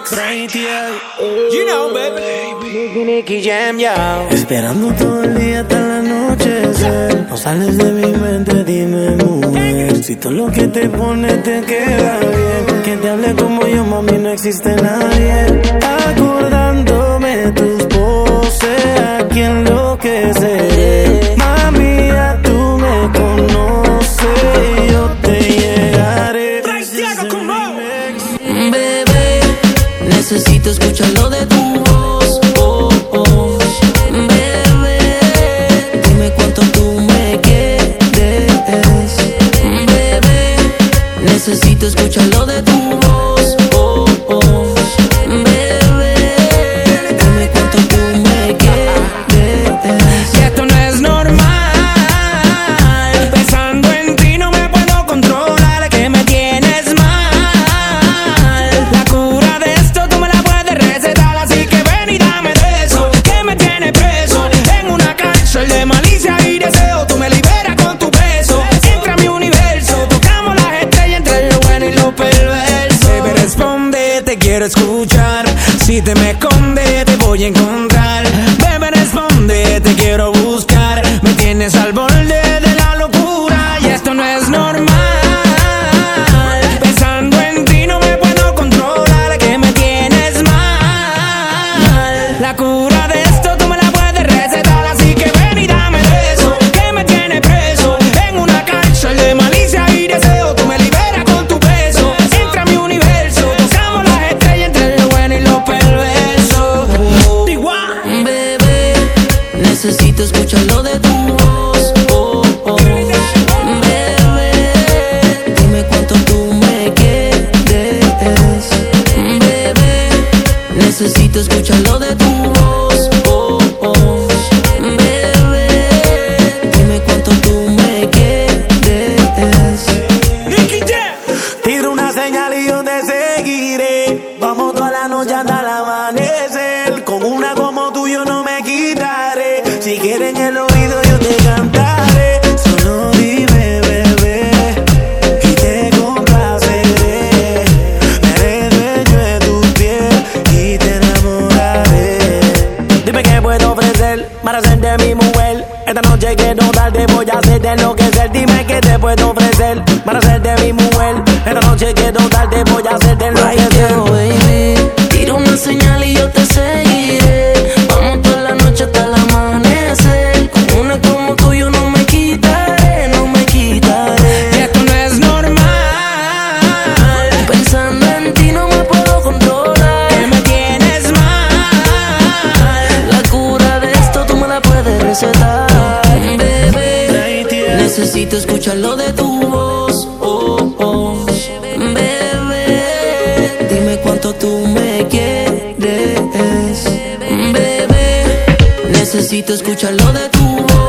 You know, baby. Nicky Jam, yo. Esperando todo el día hasta la noche. No sales de mi mente, dime, mujer. Si todo lo que te pone te queda bien. Que te hable como yo, mami, no existe nadie. Acordándome tus poses, a quien enloqueceré. Mami, ya tú me conoces, yo te llegaré. Bebé, necesito escucharlo de tu voz. Oh, oh. Bebé, dime cuánto tú me quieres. Bebé, necesito escucharlo de tu voz. Oh, oh. Bebé, dime cuánto tú me quieres. Y esto no es normal. Pensando en ti no me puedo controlar, que me tienes mal. La cura de esto tú me la puedes recetar, así que ven y dame de eso, que me tiene preso en una cárcel de malicia y deseo. Tú me liberas con tu beso, entra a mi universo, tocamos las estrellas entre lo bueno y lo perverso. Baby, responde, te quiero escuchar. Si te me escondes te voy a encontrar. Baby, responde, te quiero buscar. Me tienes al borde de la locura y esto no es normal. Pensando en ti no me puedo controlar, que me tienes mal. La cura de esto tú me la puedes recetar, así que ven y dame de eso, que me tiene preso en una cárcel de malicia y deseo. Tú me liberas con tu beso, entra a mi universo, tocamos las estrellas entre lo bueno y lo perverso. Bebé, necesito escucharlo de tu voz. Oh, oh. Bebé, dime cuánto tú me quieres. Bebé, necesito escucharlo de tu voz. Oh, oh. Bebé, dime cuánto tú me quieres. Nicky Jam. Tira una señal y yo te seguiré. Vamos toda la noche hasta el amanecer. Con una como tú yo no me quitaré. Si quieres en el oído yo te cantaré. Solo dime, bebé, y te complaceré. Seré dueño de tu piel y te enamoraré. Dime qué puedo ofrecer para ser de mi mujer. Esta noche quiero darte, voy a hacerte enloquecer. Dime qué te puedo ofrecer para ser de mi mujer. Esta noche quiero darte, voy a hacerte enloquecer. Oh, baby, tira una señal y yo te seguiré. Vamos toda la noche hasta el amanecer. Con una como tú yo no me quitaré, no me quitaré. Y esto no es normal. Pensando en ti no me puedo controlar, Que me tienes mal. la cura de esto tú me la puedes recetar. Bebé, necesito escucharlo de tu voz. Oh, oh. Bebé, dime cuánto tú me quieres. Bebé, necesito escucharlo de tu voz.